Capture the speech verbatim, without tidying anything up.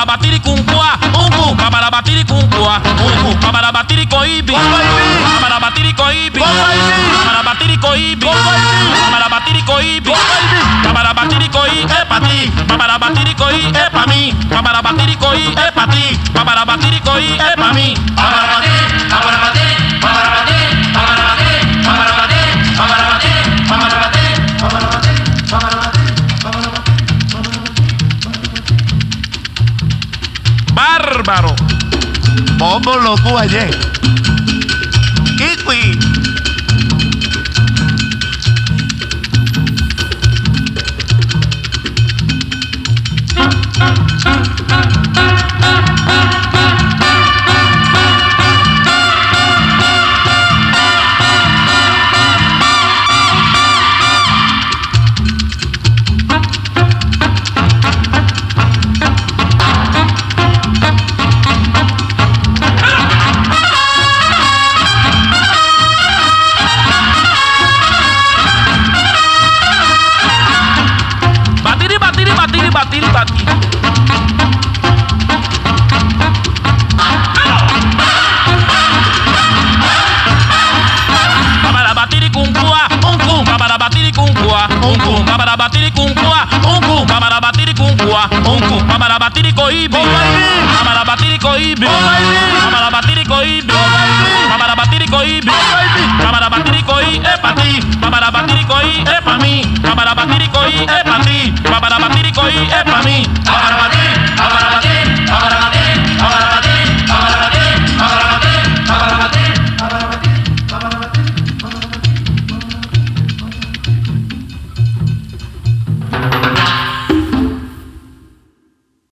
para batir y cuncua, un cu, para batir y cuncua, un cu, para batir y coibi, para batir y coibi, para batir y coibi, para batir y coibi, para batir y coibi, es pa' ti, para batir y coibi, es pa' mí, para batir y coibi, es pa' ti, para batir y coibi, es pa' mí, para batir, para batir, para batir, para batir, para batir, para batir, para batir, para batir, para batir. Bárbaro. Bobo lo tú ayer. Kiwi. Batir, batir. Para batir y cuncua, un cum, para batir y cuncua, un cum, para batir y cuncua, un cum, para batir y cuncua, un cum, para batir y coibi, para batir y coibi, para batir y coibi, para batir y coibi, para batir y coibi, es pa' ti, para batir y coibi, es pa' mí, para batir y coibi, es pa' ti, para batir y coibi, es pa' mí, para batir